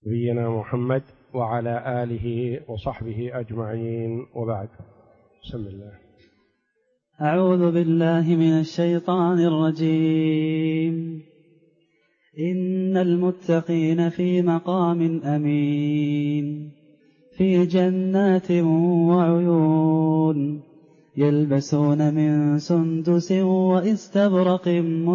نبينا محمد وعلى آله وصحبه أجمعين، وبعد. بسم الله. أعوذ بالله من الشيطان الرجيم. إن المتقين في مقام أمين في جنات وعيون يلبسون من سندس وإستبرق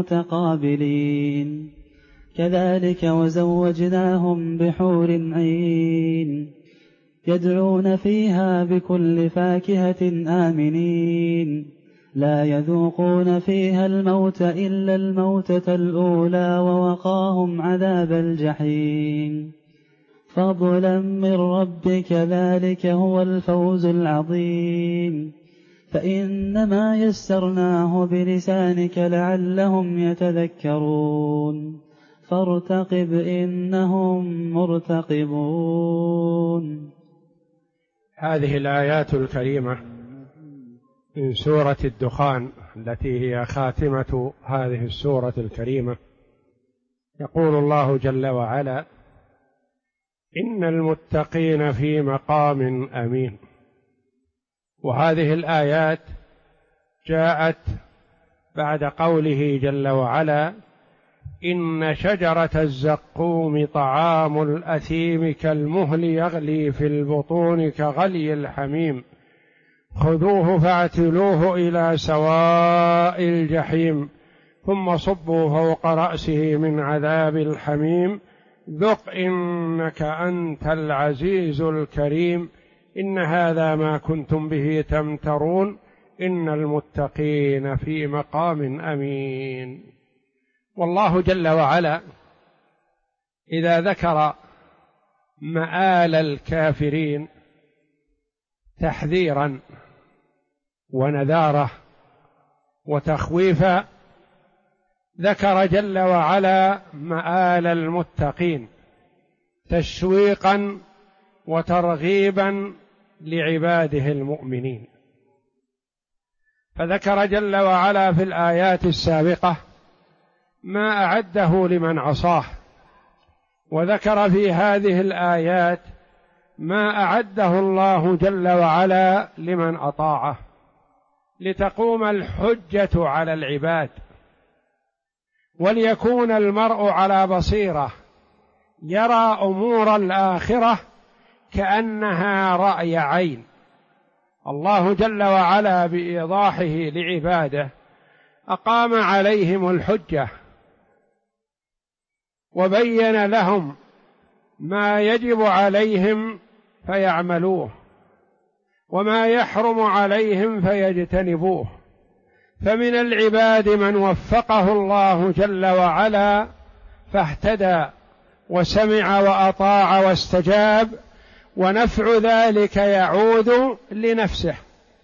متقابلين كذلك وزوجناهم بحور عين يدعون فيها بكل فاكهة آمنين لا يذوقون فيها الموت إلا الموتة الأولى ووقاهم عذاب الجحيم فضلا من ربك ذلك هو الفوز العظيم فإنما يسرناه بلسانك لعلهم يتذكرون فارتقب إنهم مرتقبون. هذه الآيات الكريمة من سورة الدخان التي هي خاتمة هذه السورة الكريمة. يقول الله جل وعلا: إن المتقين في مقام أمين. وهذه الآيات جاءت بعد قوله جل وعلا: إن شجرة الزقوم طعام الأثيم كالمهل يغلي في البطون كغلي الحميم خذوه فاعتلوه إلى سواء الجحيم ثم صبوا فوق رأسه من عذاب الحميم ذق إنك أنت العزيز الكريم إن هذا ما كنتم به تمترون إن المتقين في مقام أمين. والله جل وعلا إذا ذكر مآل الكافرين تحذيرا ونذارة وتخويفا، ذكر جل وعلا مآل المتقين تشويقا وترغيبا لعباده المؤمنين. فذكر جل وعلا في الآيات السابقة ما أعده لمن عصاه، وذكر في هذه الآيات ما أعده الله جل وعلا لمن أطاعه لتقوم الحجة على العباد وليكون المرء على بصيرة يرى أمور الآخرة كأنها رأي عين. الله جل وعلا بإيضاحه لعباده أقام عليهم الحجة وبين لهم ما يجب عليهم فيعملوه وما يحرم عليهم فيجتنبوه. فمن العباد من وفقه الله جل وعلا فاهتدى وسمع وأطاع واستجاب، ونفع ذلك يعود لنفسه،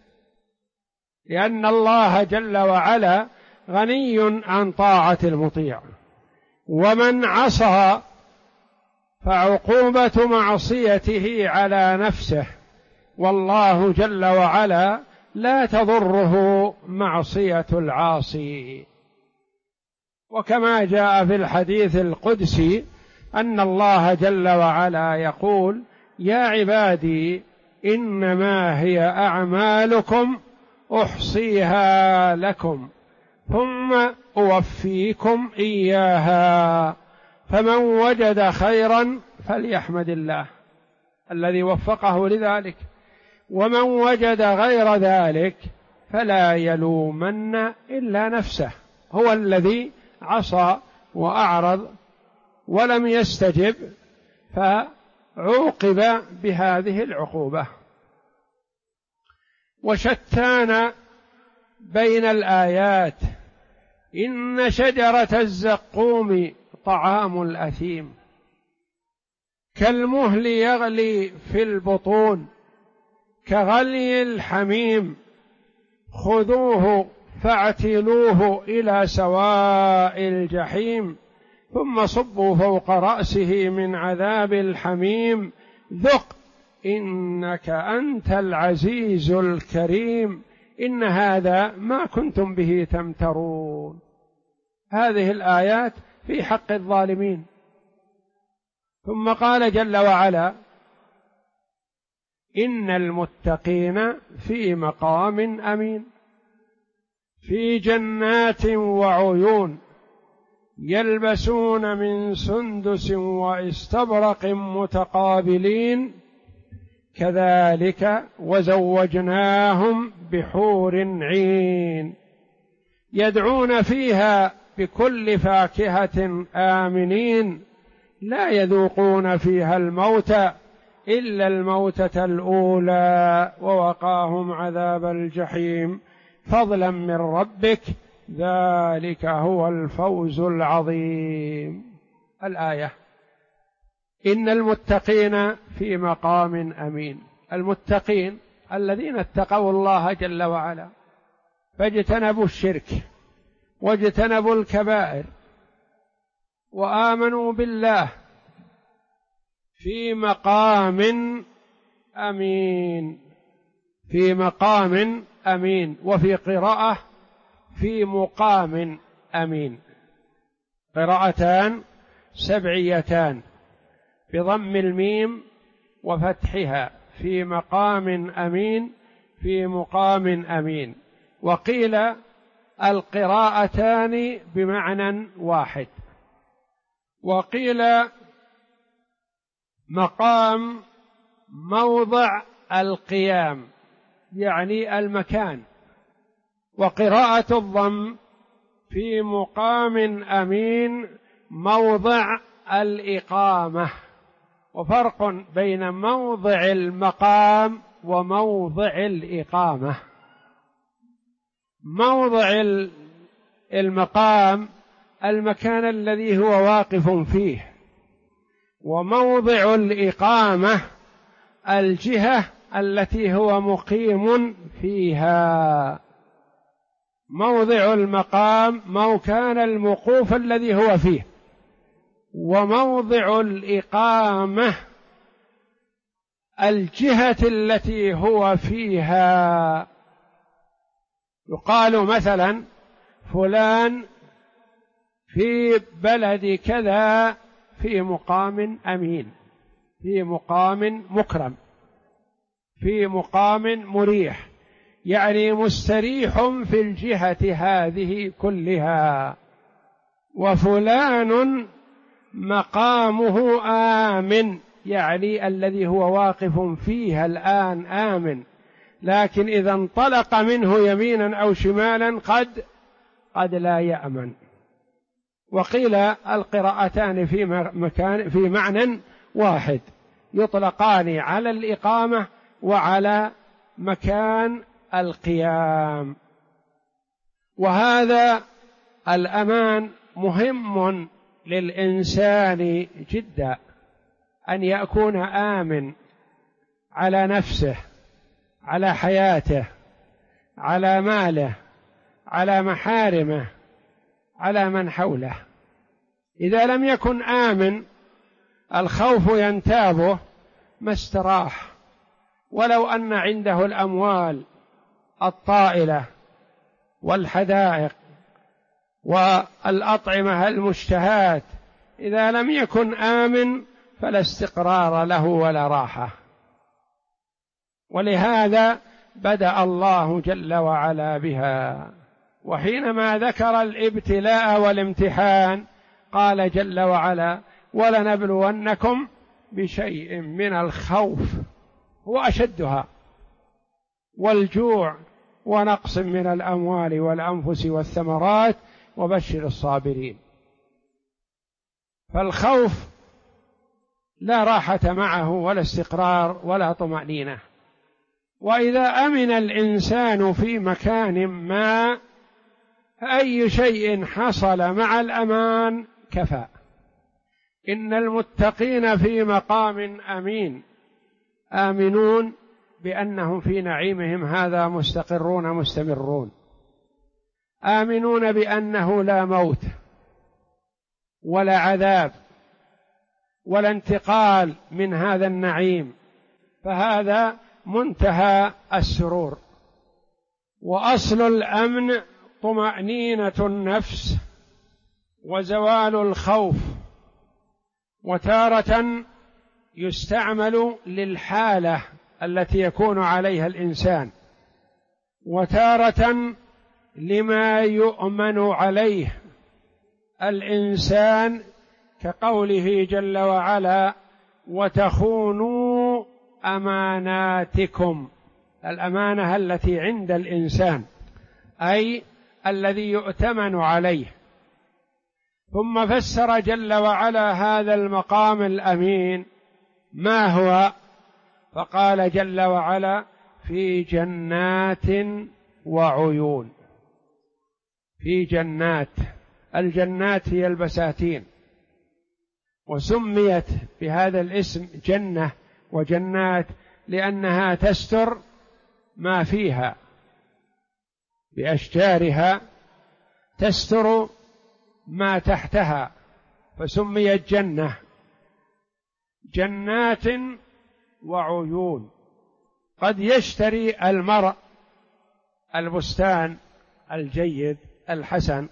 لأن الله جل وعلا غني عن طاعة المطيع. ومن عصى فعقوبة معصيته على نفسه، والله جل وعلا لا تضره معصية العاصي. وكما جاء في الحديث القدسي أن الله جل وعلا يقول: يا عبادي إنما هي أعمالكم أحصيها لكم ثم أوفيكم إياها فمن وجد خيرا فليحمد الله الذي وفقه لذلك، ومن وجد غير ذلك فلا يلومن إلا نفسه. هو الذي عصى وأعرض ولم يستجب فعوقب بهذه العقوبة. وشتان بين الآيات. إن شجرة الزقوم طعام الأثيم كالمهل يغلي في البطون كغلي الحميم خذوه فاعتلوه إلى سواء الجحيم ثم صبوا فوق رأسه من عذاب الحميم ذق إنك أنت العزيز الكريم إن هذا ما كنتم به تمترون. هذه الآيات في حق الظالمين، ثم قال جل وعلا: إن المتقين في مقام أمين في جنات وعيون يلبسون من سندس واستبرق متقابلين كذلك وزوجناهم بحور عين يدعون فيها بكل فاكهة آمنين لا يذوقون فيها الموت إلا الموتة الأولى ووقاهم عذاب الجحيم فضلا من ربك ذلك هو الفوز العظيم. الآية: إن المتقين في مقام أمين. المتقين الذين اتقوا الله جل وعلا فاجتنبوا الشرك واجتنبوا الكبائر وآمنوا بالله في مقام أمين. في مقام أمين، وفي قراءة في مقام أمين، قراءتان سبعيتان بضم الميم وفتحها، في مقام أمين في مقام أمين. وقيل القراءتان بمعنى واحد، وقيل مقام موضع القيام يعني المكان، وقراءة الضم في مقام أمين موضع الإقامة. وفرق بين موضع المقام وموضع الإقامة. موضع المقام المكان الذي هو واقف فيه، وموضع الإقامة الجهة التي هو مقيم فيها. موضع المقام مكان الموقوف الذي هو فيه، وموضع الإقامة الجهة التي هو فيها. يقال مثلا فلان في بلد كذا في مقام أمين، في مقام مكرم، في مقام مريح، يعني مستريح في الجهة هذه كلها. وفلان مقامه آمن، يعني الذي هو واقف فيها الآن آمن، لكن إذا انطلق منه يمينا أو شمالا قد لا يأمن. وقيل القراءتان في معنى واحد، يطلقان على الإقامة وعلى مكان القيام. وهذا الأمان مهم للإنسان جدا، أن يكون آمن على نفسه، على حياته، على ماله، على محارمه، على من حوله. إذا لم يكن آمن الخوف ينتابه ما استراح، ولو أن عنده الأموال الطائلة والحدائق والأطعمة المشتهاة، إذا لم يكن آمن فلا استقرار له ولا راحة. ولهذا بدأ الله جل وعلا بها. وحينما ذكر الابتلاء والامتحان قال جل وعلا: ولنبلونكم بشيء من الخوف، هو أشدها، والجوع، ونقص من الأموال والأنفس والثمرات، وبشر الصابرين. فالخوف لا راحة معه ولا استقرار ولا طمأنينة. وإذا أمن الإنسان في مكان ما أي شيء حصل مع الأمان كفى. إن المتقين في مقام أمين، آمنون بأنهم في نعيمهم هذا مستقرون مستمرون، آمنون بأنه لا موت ولا عذاب ولا انتقال من هذا النعيم، فهذا منتهى السرور. وأصل الأمن طمأنينة النفس وزوال الخوف وتارة يستعمل للحالة التي يكون عليها الإنسان، وتارة لما يؤمن عليه الإنسان، كقوله جل وعلا: وتخونوا أماناتكم، الأمانة التي عند الإنسان أي الذي يؤتمن عليه. ثم فسر جل وعلا هذا المقام الأمين ما هو، فقال جل وعلا: في جنات وعيون. في جنات، الجنات هي البساتين، وسميت بهذا الاسم جنة وجنات لأنها تستر ما فيها بأشجارها، تستر ما تحتها، فسميت جنة. جنات وعيون. قد يشتري المرء البستان الجيد الحسن،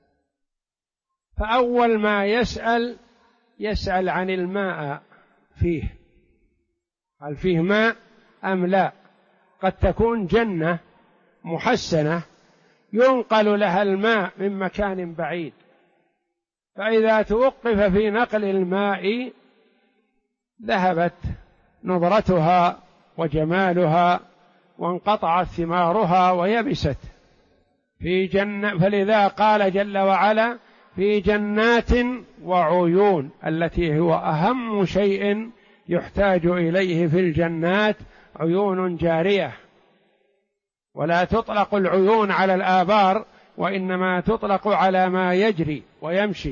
فأول ما يسأل عن الماء فيه، هل فيه ماء أم لا؟ قد تكون جنة محسنة ينقل لها الماء من مكان بعيد، فإذا توقف في نقل الماء ذهبت نضرتها وجمالها وانقطعت ثمارها ويبست. في جنة، فلذا قال جل وعلا: في جنات وعيون، التي هو أهم شيء يحتاج إليه في الجنات، عيون جارية. ولا تطلق العيون على الآبار، وإنما تطلق على ما يجري ويمشي.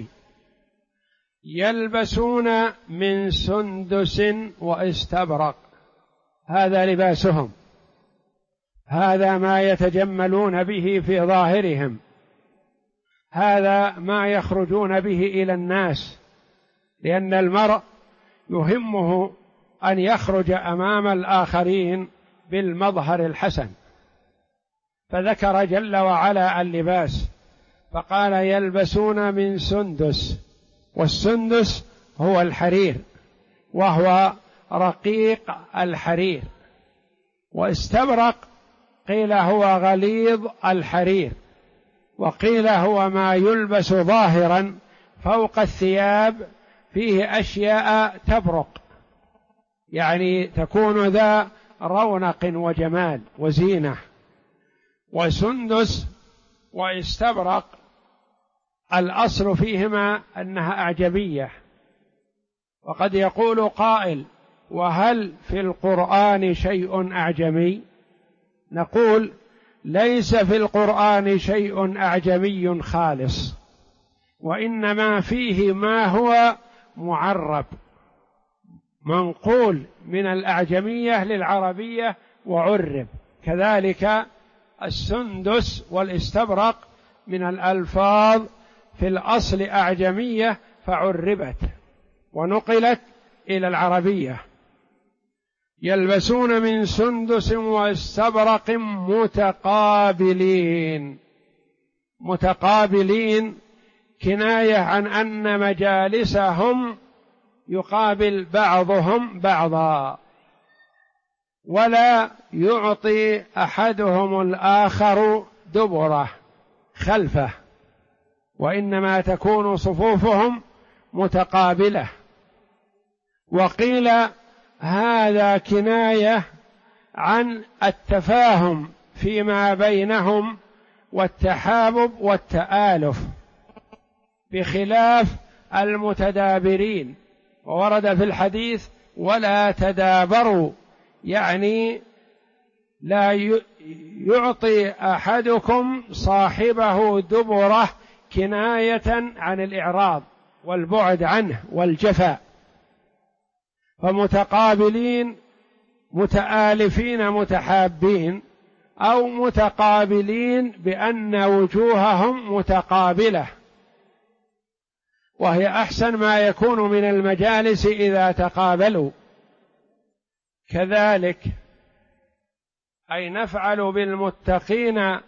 يلبسون من سندس واستبرق، هذا لباسهم، هذا ما يتجملون به في ظاهرهم، هذا ما يخرجون به إلى الناس، لأن المرء يهمه أن يخرج أمام الآخرين بالمظهر الحسن، فذكر جل وعلا اللباس فقال: يلبسون من سندس، والسندس هو الحرير وهو رقيق الحرير، واستبرق قيل هو غليظ الحرير، وقيل هو ما يلبس ظاهرا فوق الثياب فيه أشياء تبرق، يعني تكون ذا رونق وجمال وزينة. وسندس واستبرق الأصل فيهما أنها أعجمية. وقد يقول قائل: وهل في القرآن شيء أعجمي؟ نقول: ليس في القرآن شيء أعجمي خالص، وإنما فيه ما هو معرب منقول من الأعجمية للعربية وعرب، كذلك السندس والاستبرق من الألفاظ في الأصل أعجمية فعربت ونقلت إلى العربية. يلبسون من سندس واستبرق متقابلين. متقابلين كناية عن أن مجالسهم يقابل بعضهم بعضا، ولا يعطي أحدهم الآخر دبره خلفه، وإنما تكون صفوفهم متقابلة. وقيل هذا كناية عن التفاهم فيما بينهم والتحابب والتآلف، بخلاف المتدابرين. وورد في الحديث: ولا تدابروا، يعني لا يعطي أحدكم صاحبه دبره، كناية عن الإعراض والبعد عنه والجفاء. فمتقابلين متآلفين متحابين، أو متقابلين بأن وجوههم متقابلة، وهي أحسن ما يكون من المجالس إذا تقابلوا. كذلك أي نفعل بالمتقين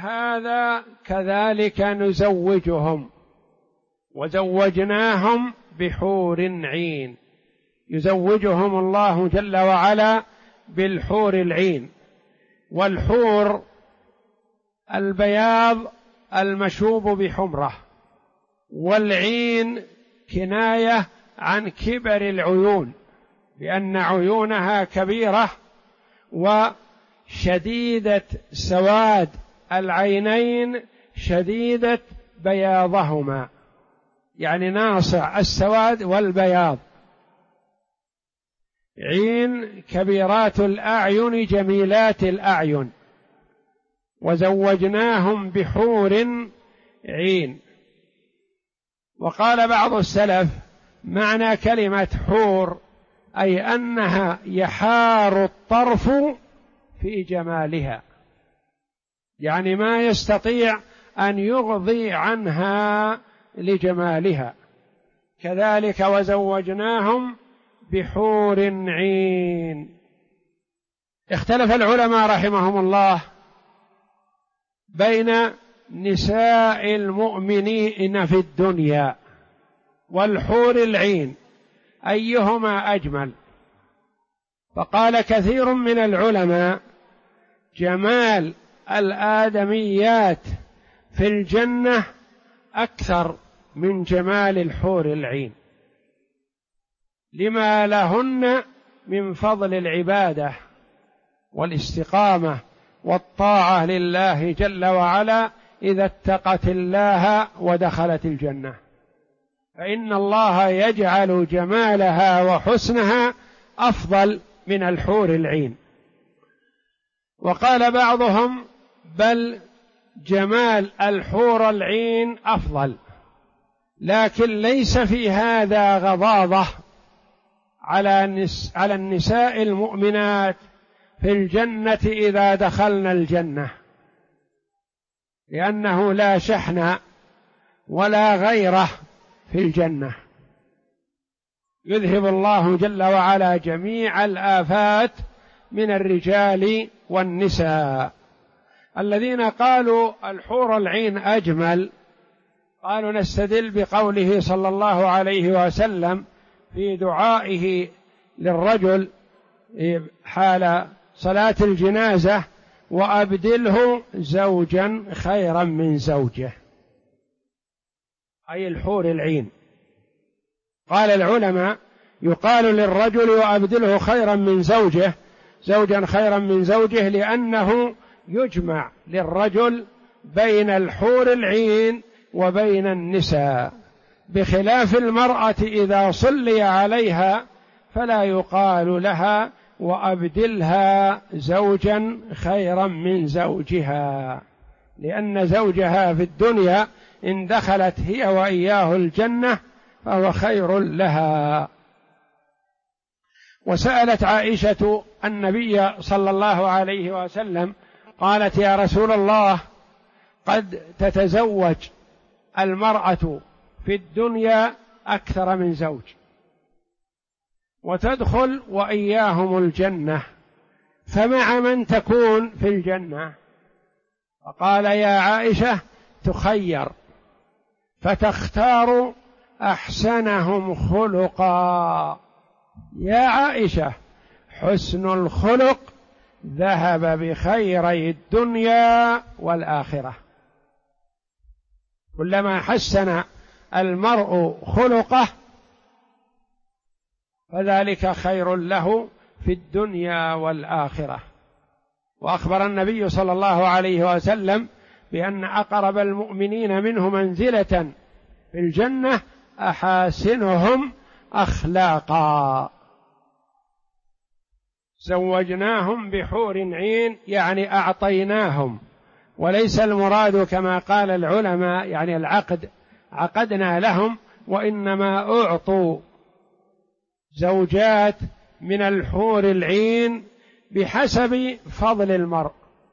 هذا، كذلك نزوجهم، وزوجناهم بحور عين، يزوجهم الله جل وعلا بالحور العين. والحور البياض المشوب بحمرة، والعين كناية عن كبر العيون، لأن عيونها كبيرة وشديدة سواد العينين، شديدة بياضهما، يعني ناصع السواد والبياض. عين كبيرات الأعين جميلات الأعين، وزوجناهم بحور عين. وقال بعض السلف معنى كلمة حور أي أنها يحار الطرف في جمالها، يعني ما يستطيع أن يغضي عنها لجمالها. كذلك وزوجناهم بحور عين. اختلف العلماء رحمهم الله بين نساء المؤمنين في الدنيا والحور العين أيهما أجمل، فقال كثير من العلماء جمال الآدميات في الجنة أكثر من جمال الحور العين، لما لهن من فضل العبادة والاستقامة والطاعة لله جل وعلا إذا اتقت الله ودخلت الجنة، فإن الله يجعل جمالها وحسنها أفضل من الحور العين. وقال بعضهم بل جمال الحور العين أفضل، لكن ليس في هذا غضاضة على النساء المؤمنات في الجنة إذا دخلنا الجنة، لأنه لا شحن ولا غيره في الجنة، يذهب الله جل وعلا جميع الآفات من الرجال والنساء. الذين قالوا الحور العين أجمل قالوا نستدل بقوله صلى الله عليه وسلم في دعائه للرجل حال صلاة الجنازة: وأبدله زوجا خيرا من زوجه، أي الحور العين. قال العلماء يقال للرجل وأبدله خيرا من زوجه، زوجا خيرا من زوجه، لأنه يجمع للرجل بين الحور العين وبين النساء، بخلاف المرأة إذا صلي عليها فلا يقال لها وأبدلها زوجا خيرا من زوجها، لأن زوجها في الدنيا إن دخلت هي وإياه الجنة فهو خير لها. وسألت عائشة النبي صلى الله عليه وسلم قالت: يا رسول الله، قد تتزوج المرأة في الدنيا أكثر من زوج وتدخل وإياهم الجنة، فمع من تكون في الجنة؟ فقال: يا عائشة، تخير فتختار أحسنهم خلقا. يا عائشة، حسن الخلق ذهب بخيري الدنيا والآخرة، كلما حسن المرء خلقه فذلك خير له في الدنيا والآخرة. وأخبر النبي صلى الله عليه وسلم بأن أقرب المؤمنين منه منزلة في الجنة أحاسنهم أخلاقا. زوجناهم بحور عين يعني أعطيناهم، وليس المراد كما قال العلماء يعني العقد، عقدنا لهم، وإنما أعطوا زوجات من الحور العين بحسب فضل المرء.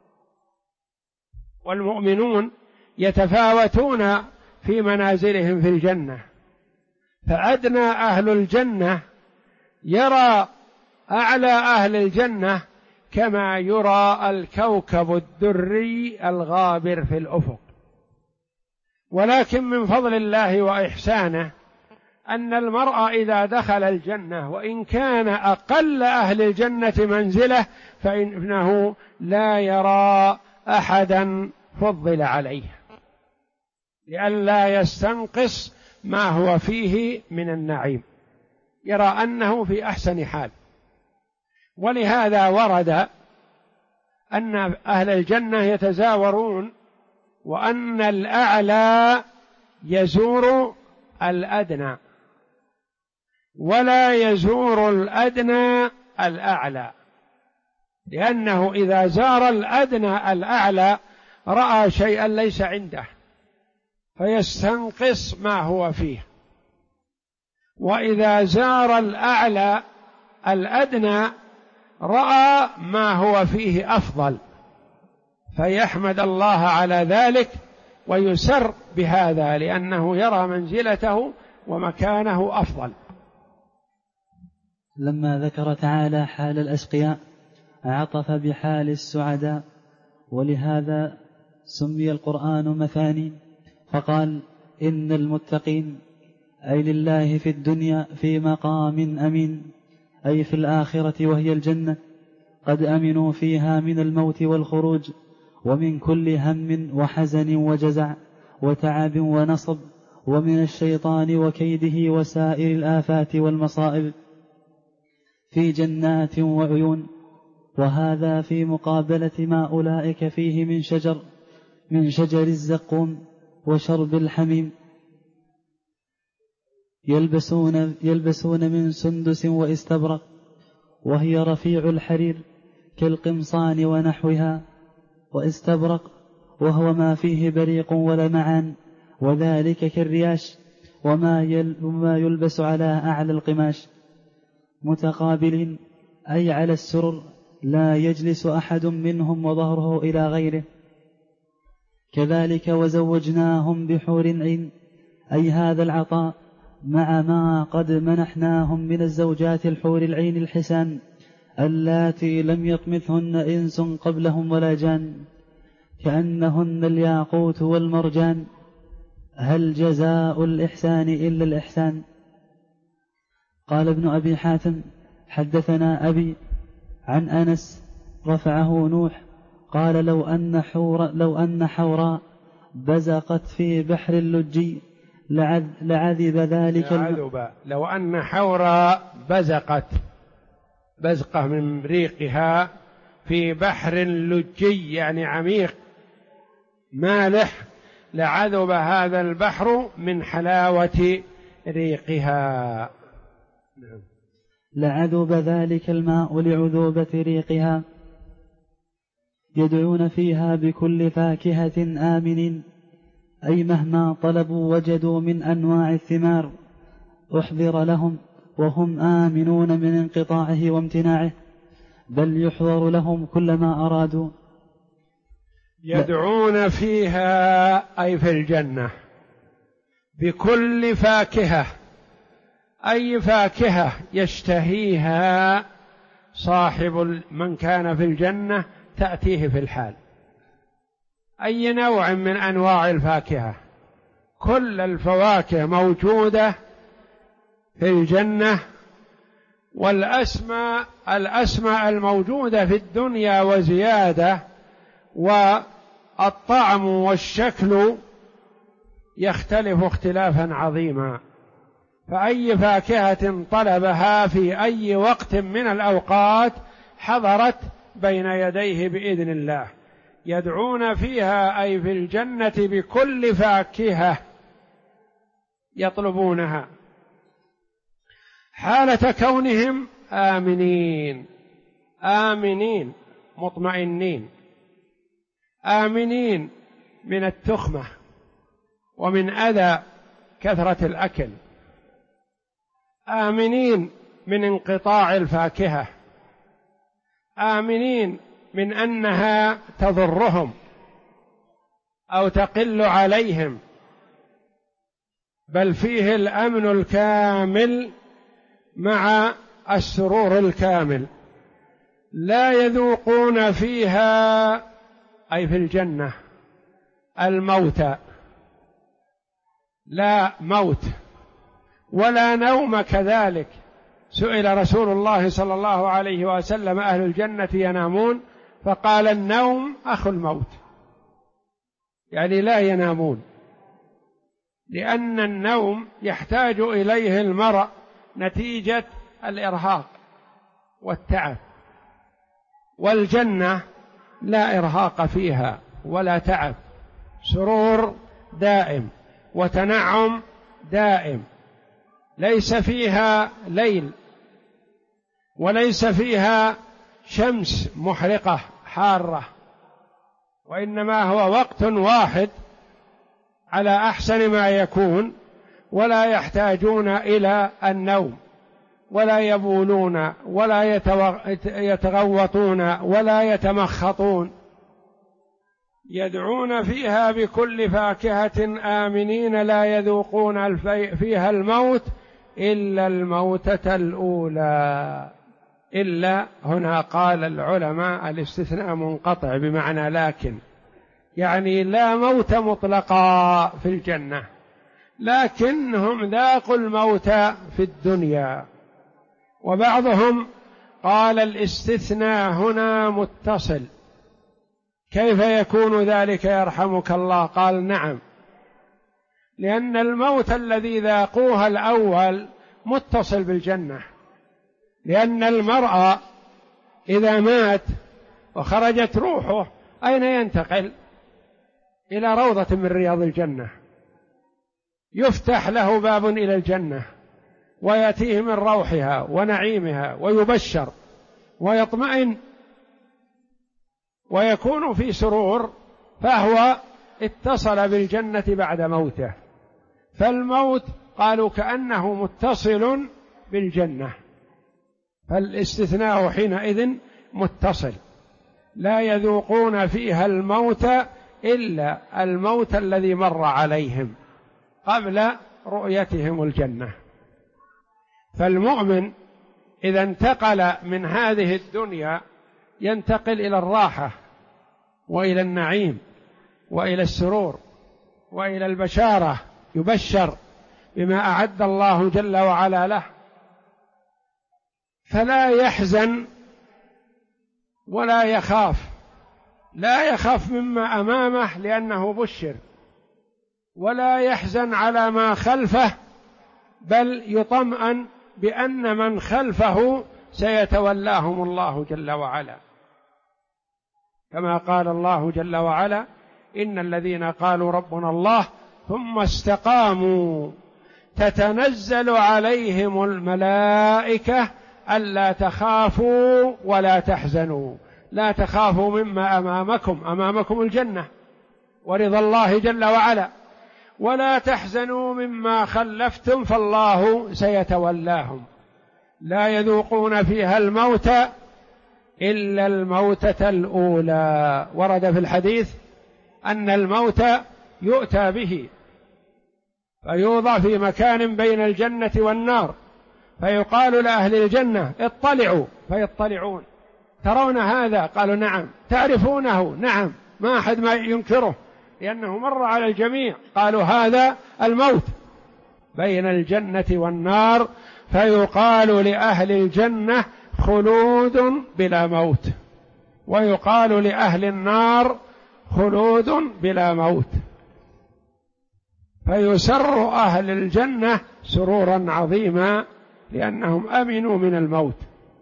والمؤمنون يتفاوتون في منازلهم في الجنة، فأدنى أهل الجنة يرى أعلى أهل الجنة كما يرى الكوكب الدري الغابر في الأفق. ولكن من فضل الله وإحسانه أن المرء إذا دخل الجنة وإن كان أقل أهل الجنة منزلة فإنه لا يرى أحدا فضل عليه، لئلا يستنقص ما هو فيه من النعيم، يرى أنه في أحسن حال. ولهذا ورد أن أهل الجنة يتزاورون، وأن الأعلى يزور الأدنى ولا يزور الأدنى الأعلى، لأنه إذا زار الأدنى الأعلى رأى شيئا ليس عنده فيستنقص ما هو فيه، وإذا زار الأعلى الأدنى رأى ما هو فيه أفضل فيحمد الله على ذلك ويسر بهذا، لأنه يرى منزلته ومكانه أفضل. لما ذكر تعالى حال الأشقياء عطف بحال السعداء، ولهذا سمي القرآن مثاني، فقال إن المتقين أي لله في الدنيا في مقام أمين، أي في الآخرة وهي الجنة، قد أمنوا فيها من الموت والخروج ومن كل هم وحزن وجزع وتعب ونصب، ومن الشيطان وكيده وسائر الآفات والمصائب، في جنات وعيون. وهذا في مقابلة ما أولئك فيه من شجر الزقوم وشرب الحميم، يلبسون من سندس واستبرق، وهي رفيع الحرير كالقمصان ونحوها، واستبرق وهو ما فيه بريق ولمعان، وذلك كالرياش، وما يلبس على أعلى القماش، متقابلين أي على السرر، لا يجلس أحد منهم وظهره إلى غيره. كذلك وزوجناهم بحور عين، أي هذا العطاء مع ما قد منحناهم من الزوجات الحور العين الحسان اللاتي لم يطمثهن إنس قبلهم ولا جان، كأنهن الياقوت والمرجان. هل جزاء الإحسان إلا الإحسان؟ قال ابن أبي حاتم حدثنا أبي عن أنس رفعه نوح قال لو أن حوراء بزقت في بحر اللجي لعذب ذلك لو أن حوراء بزقت بزقة من ريقها في بحر لجي يعني عميق مالح لعذب هذا البحر من حلاوة ريقها. لعذب ذلك الماء لعذوبة ريقها. يدعون فيها بكل فاكهة آمنين، أي مهما طلبوا وجدوا من أنواع الثمار أحضر لهم وهم آمنون من انقطاعه وامتناعه، بل يحضر لهم كل ما أرادوا. يدعون فيها أي في الجنة بكل فاكهة، أي فاكهة يشتهيها صاحب من كان في الجنة تأتيه في الحال، أي نوع من أنواع الفاكهة، كل الفواكه موجودة في الجنة. والأسماء الموجودة في الدنيا وزيادة، والطعم والشكل يختلف اختلافا عظيما، فأي فاكهة طلبها في أي وقت من الأوقات حضرت بين يديه بإذن الله. يدعون فيها أي في الجنة بكل فاكهة يطلبونها، حالة كونهم آمنين مطمئنين، آمنين من التخمة ومن أذى كثرة الأكل، آمنين من انقطاع الفاكهة، آمنين من أنها تضرهم أو تقل عليهم، بل فيه الأمن الكامل مع السرور الكامل. لا يذوقون فيها أي في الجنة الموت، لا موت ولا نوم كذلك. سئل رسول الله صلى الله عليه وسلم: أهل الجنة ينامون؟ فقال: النوم أخو الموت، يعني لا ينامون، لأن النوم يحتاج إليه المرء نتيجة الإرهاق والتعب، والجنة لا إرهاق فيها ولا تعب، سرور دائم وتنعم دائم، ليس فيها ليل وليس فيها شمس محرقة حارة، وإنما هو وقت واحد على أحسن ما يكون، ولا يحتاجون إلى النوم ولا يبولون ولا يتغوطون ولا يتمخطون، يدعون فيها بكل فاكهة آمنين لا يذوقون فيها الموت إلا الموتة الأولى. إلا هنا قال العلماء الاستثناء منقطع بمعنى لكن، يعني لا موت مطلقا في الجنة، لكنهم ذاقوا الموت في الدنيا. وبعضهم قال الاستثناء هنا متصل. كيف يكون ذلك يرحمك الله؟ قال: نعم، لأن الموت الذي ذاقوه الأول متصل بالجنة، لأن المرء إذا مات وخرجت روحه أين ينتقل؟ إلى روضة من رياض الجنة، يفتح له باب إلى الجنة ويأتيه من روحها ونعيمها ويبشر ويطمئن ويكون في سرور، فهو اتصل بالجنة بعد موته. فالموت قالوا كأنه متصل بالجنة، فالاستثناء حينئذ متصل، لا يذوقون فيها الموت إلا الموت الذي مر عليهم قبل رؤيتهم الجنة. فالمؤمن إذا انتقل من هذه الدنيا ينتقل إلى الراحة وإلى النعيم وإلى السرور وإلى البشارة، يبشر بما أعد الله جل وعلا له، فلا يحزن ولا يخاف، لا يخاف مما أمامه لأنه بشر، ولا يحزن على ما خلفه، بل يطمئن بأن من خلفه سيتولاهم الله جل وعلا، كما قال الله جل وعلا: إن الذين قالوا ربنا الله ثم استقاموا تتنزل عليهم الملائكة ألا تخافوا ولا تحزنوا. لا تخافوا مما أمامكم الجنة ورضا الله جل وعلا، ولا تحزنوا مما خلفتم فالله سيتولاهم. لا يذوقون فيها الموت إلا الموتة الأولى. ورد في الحديث أن الموت يؤتى به فيوضع في مكان بين الجنة والنار، فيقال لأهل الجنة: اطلعوا، فيطلعون: ترون هذا؟ قالوا: نعم. تعرفونه؟ نعم، ما أحد ما ينكره لأنه مر على الجميع. قالوا: هذا الموت بين الجنة والنار، فيقال لأهل الجنة: خلود بلا موت، ويقال لأهل النار: خلود بلا موت، فيسر أهل الجنة سرورا عظيما لأنهم أمنوا من الموت،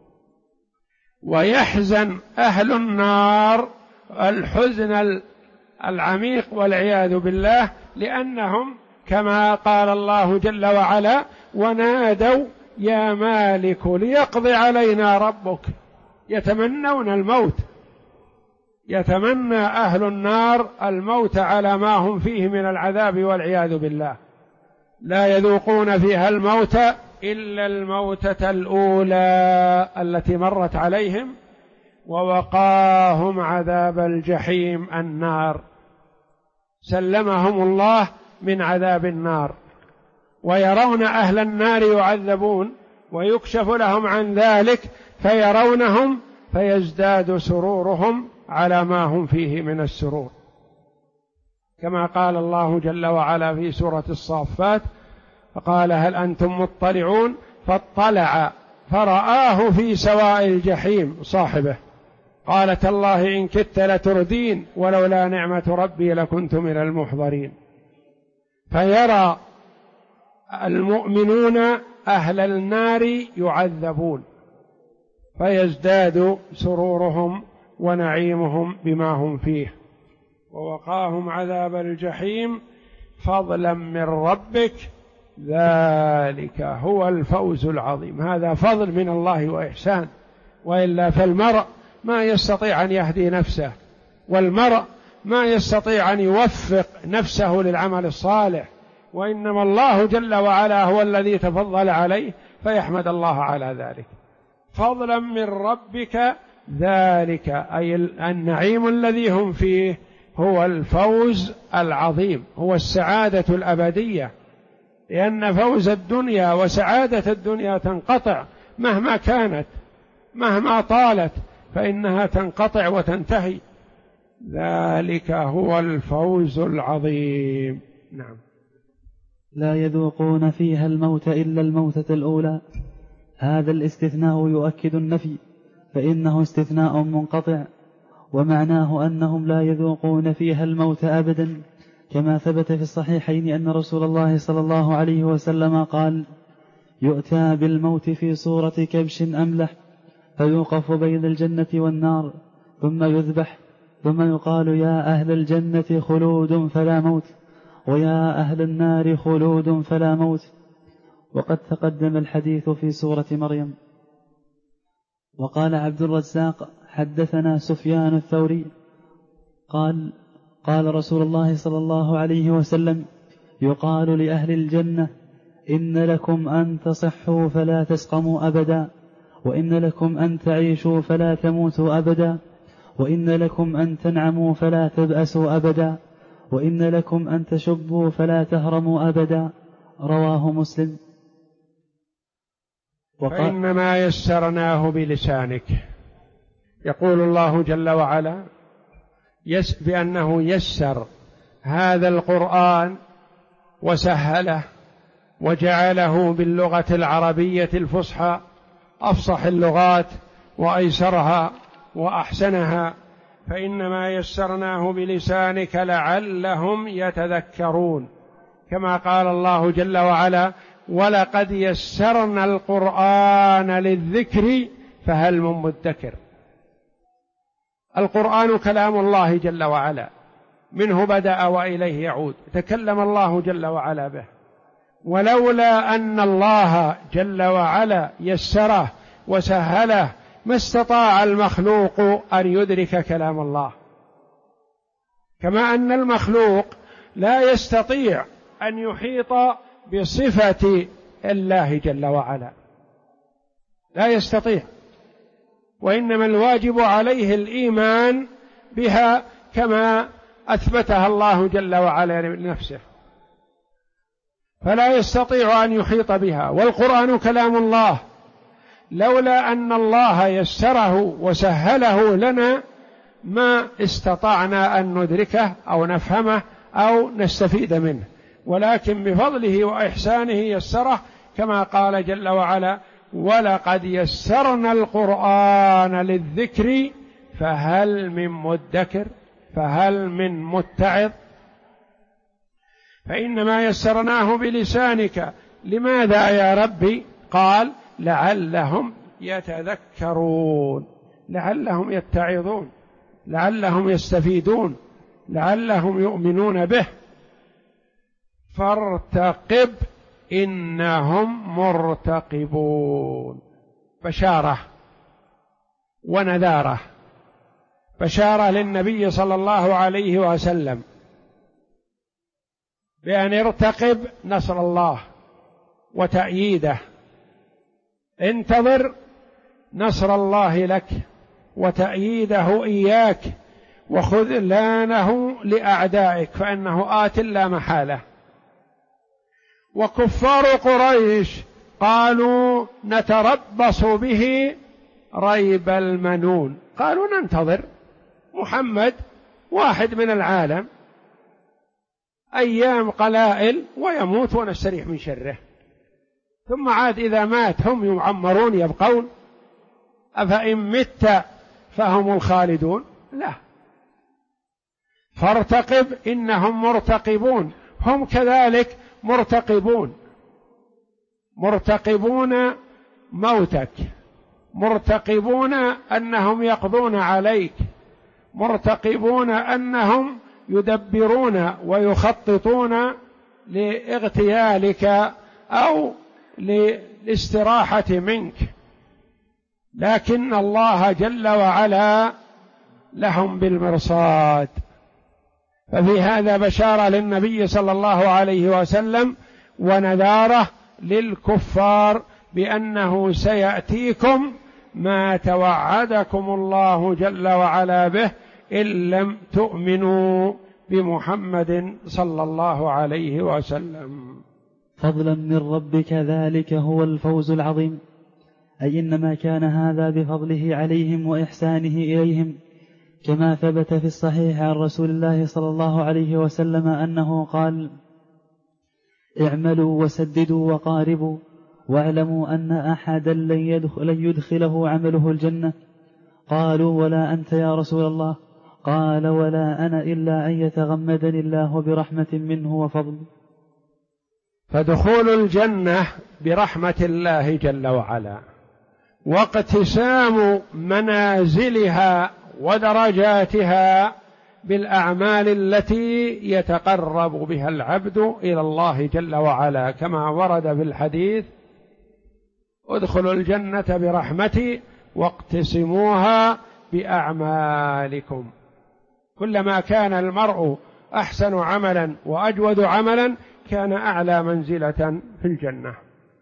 ويحزن أهل النار الحزن العميق والعياذ بالله، لأنهم كما قال الله جل وعلا: ونادوا يا مالك ليقضي علينا ربك. يتمنون الموت، يتمنى أهل النار الموت على ما هم فيه من العذاب والعياذ بالله. لا يذوقون فيها الموت إلا الموتة الأولى التي مرت عليهم، ووقاهم عذاب الجحيم النار، سلمهم الله من عذاب النار. ويرون أهل النار يعذبون ويكشف لهم عن ذلك فيرونهم فيزداد سرورهم على ما هم فيه من السرور، كما قال الله جل وعلا في سورة الصافات: فقال هل أنتم مطلعون؟ فاطلع فرآه في سواء الجحيم صاحبه، قال تالله إن كدت لتردين ولولا نعمة ربي لكنت من المحضرين. فيرى المؤمنون أهل النار يعذبون فيزداد سرورهم ونعيمهم بما هم فيه، ووقاهم عذاب الجحيم فضلا من ربك ذلك هو الفوز العظيم. هذا فضل من الله وإحسان، وإلا فالمرء ما يستطيع أن يهدي نفسه، والمرء ما يستطيع أن يوفق نفسه للعمل الصالح، وإنما الله جل وعلا هو الذي تفضل عليه فيحمد الله على ذلك. فضلا من ربك ذلك أي النعيم الذي هم فيه هو الفوز العظيم، هو السعادة الأبدية، لأن فوز الدنيا وسعادة الدنيا تنقطع مهما كانت، مهما طالت فإنها تنقطع وتنتهي. ذلك هو الفوز العظيم. نعم. لا يذوقون فيها الموت إلا الموتة الأولى. هذا الاستثناء يؤكد النفي، فإنه استثناء منقطع، ومعناه أنهم لا يذوقون فيها الموت أبدا، كما ثبت في الصحيحين أن رسول الله صلى الله عليه وسلم قال: يؤتى بالموت في صورة كبش أملح فيوقف بين الجنة والنار ثم يذبح، ثم يقال يا أهل الجنة خلود فلا موت، ويا أهل النار خلود فلا موت. وقد تقدم الحديث في سورة مريم. وقال عبد الرزاق حدثنا سفيان الثوري قال: قال رسول الله صلى الله عليه وسلم: يقال لأهل الجنة إن لكم أن تصحوا فلا تسقموا أبدا، وإن لكم أن تعيشوا فلا تموتوا أبدا، وإن لكم أن تنعموا فلا تبأسوا أبدا، وإن لكم أن تشبوا فلا تهرموا أبدا. رواه مسلم. فإنما يسرناه بلسانك. يقول الله جل وعلا بأنه يسر هذا القرآن وسهله وجعله باللغة العربية الفصحى أفصح اللغات وأيسرها وأحسنها. فإنما يسرناه بلسانك لعلهم يتذكرون، كما قال الله جل وعلا: ولقد يسرنا القرآن للذكر فهل من مدكر. القرآن كلام الله جل وعلا، منه بدأ وإليه يعود، تكلم الله جل وعلا به، ولولا أن الله جل وعلا يسره وسهله ما استطاع المخلوق أن يدرك كلام الله، كما أن المخلوق لا يستطيع أن يحيط بصفة الله جل وعلا، لا يستطيع، وإنما الواجب عليه الإيمان بها كما أثبتها الله جل وعلا لنفسه، فلا يستطيع أن يحيط بها. والقرآن كلام الله، لولا أن الله يسره وسهله لنا ما استطعنا أن ندركه أو نفهمه أو نستفيد منه، ولكن بفضله وإحسانه يسره، كما قال جل وعلا: ولقد يسرنا القرآن للذكر فهل من مدكر، فهل من متعظ. فإنما يسرناه بلسانك. لماذا يا ربي؟ قال: لعلهم يتذكرون، لعلهم يتعظون، لعلهم يستفيدون، لعلهم يؤمنون به. فارتقب إنهم مرتقبون. بشارة ونذارة، بشارة للنبي صلى الله عليه وسلم بأن ارتقب نصر الله وتأييده، انتظر نصر الله لك وتأييده إياك وخذلانه لأعدائك، فإنه آت لا محالة. وكفار قريش قالوا: نتربص به ريب المنون، قالوا ننتظر محمد واحد من العالم، أيام قلائل ويموت ونستريح من شره، ثم عاد إذا مات هم يعمرون يبقون؟ أفإن مت فهم الخالدون؟ لا. فارتقب إنهم مرتقبون، هم كذلك مرتقبون موتك، مرتقبون أنهم يقضون عليك، مرتقبون أنهم يدبرون ويخططون لاغتيالك أو للاستراحة منك، لكن الله جل وعلا لهم بالمرصاد. ففي هذا بشارة للنبي صلى الله عليه وسلم ونذارة للكفار بأنه سيأتيكم ما توعدكم الله جل وعلا به إن لم تؤمنوا بمحمد صلى الله عليه وسلم. فضلا من ربك ذلك هو الفوز العظيم، أي إنما كان هذا بفضله عليهم وإحسانه إليهم، كما ثبت في الصحيح عن رسول الله صلى الله عليه وسلم أنه قال: اعملوا وسددوا وقاربوا، واعلموا أن أحدا لن يدخله عمله الجنة. قالوا: ولا أنت يا رسول الله؟ قال: ولا أنا إلا أن يتغمدني الله برحمة منه وفضل. فدخول الجنة برحمة الله جل وعلا، واقتسام منازلها ودرجاتها بالأعمال التي يتقرب بها العبد إلى الله جل وعلا، كما ورد في الحديث: ادخلوا الجنة برحمتي واقتسموها بأعمالكم. كلما كان المرء أحسن عملا وأجود عملا كان أعلى منزلة في الجنة.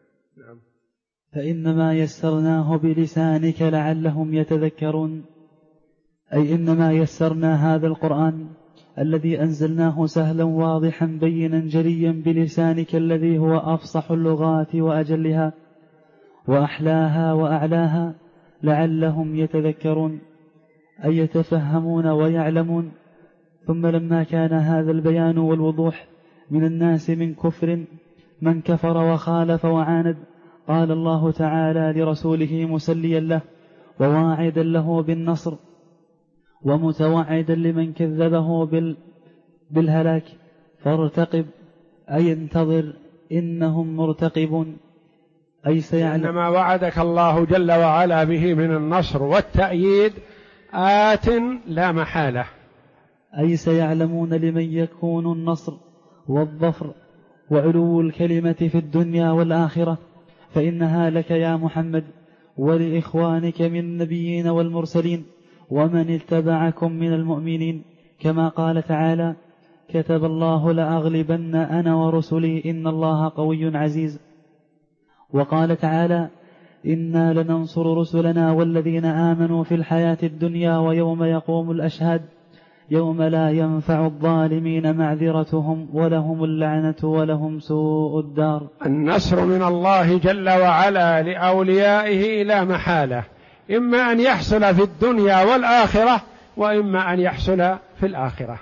فإنما يسرناه بلسانك لعلهم يتذكرون، أي إنما يسرنا هذا القرآن الذي أنزلناه سهلا واضحا بينا جليا بلسانك الذي هو أفصح اللغات وأجلها وأحلاها وأعلاها، لعلهم يتذكرون، أي يتفهمون ويعلمون. ثم لما كان هذا البيان والوضوح من الناس من كفر من كفر وخالف وعاند، قال الله تعالى لرسوله مسليا له وواعدا له بالنصر ومتوعدا لمن كذبه بالهلاك: فارتقب، أي انتظر، إنهم مرتقبون، أي سيعلم. إنما وعدك الله جل وعلا به من النصر والتأييد آت لا محالة، أي سيعلمون لمن يكون النصر والظفر وعلو الكلمة في الدنيا والآخرة، فإنها لك يا محمد ولإخوانك من النبيين والمرسلين ومن اتبعكم من المؤمنين، كما قال تعالى: كتب الله لأغلبن أنا ورسلي إن الله قوي عزيز. وقال تعالى: إنا لننصر رسلنا والذين آمنوا في الحياة الدنيا ويوم يقوم الأشهاد يوم لا ينفع الظالمين معذرتهم ولهم اللعنة ولهم سوء الدار. النصر من الله جل وعلا لأوليائه لا محالة، إما أن يحصل في الدنيا والآخرة وإما أن يحصل في الآخرة.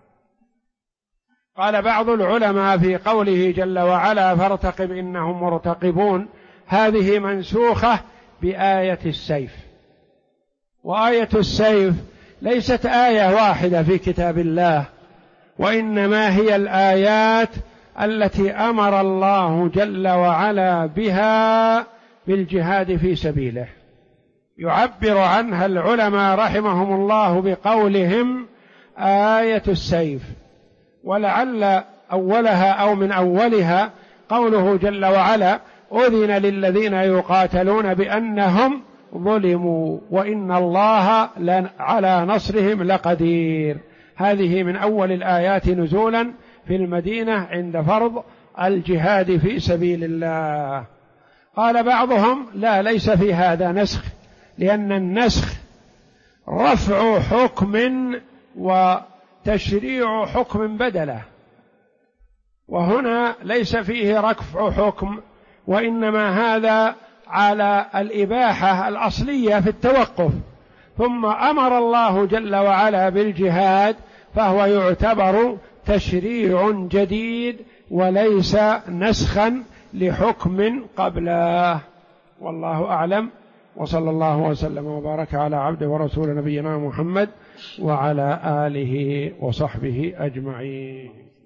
قال بعض العلماء في قوله جل وعلا: فارتقب إنهم مرتقبون، هذه منسوخة بآية السيف، وآية السيف ليست آية واحدة في كتاب الله، وإنما هي الآيات التي أمر الله جل وعلا بها بالجهاد في سبيله. يعبر عنها العلماء رحمهم الله بقولهم آية السيف، ولعل أولها أو من أولها قوله جل وعلا: أذن للذين يقاتلون بأنهم ظلموا وإن الله على نصرهم لقدير. هذه من أول الآيات نزولا في المدينة عند فرض الجهاد في سبيل الله. قال بعضهم: لا، ليس في هذا نسخ، لأن النسخ رفع حكم وتشريع حكم بدله، وهنا ليس فيه رفع حكم، وإنما هذا على الإباحة الأصلية في التوقف، ثم أمر الله جل وعلا بالجهاد، فهو يعتبر تشريع جديد وليس نسخا لحكم قبله. والله أعلم، وصلى الله وسلم وبارك على عبده ورسول نبينا محمد وعلى آله وصحبه أجمعين.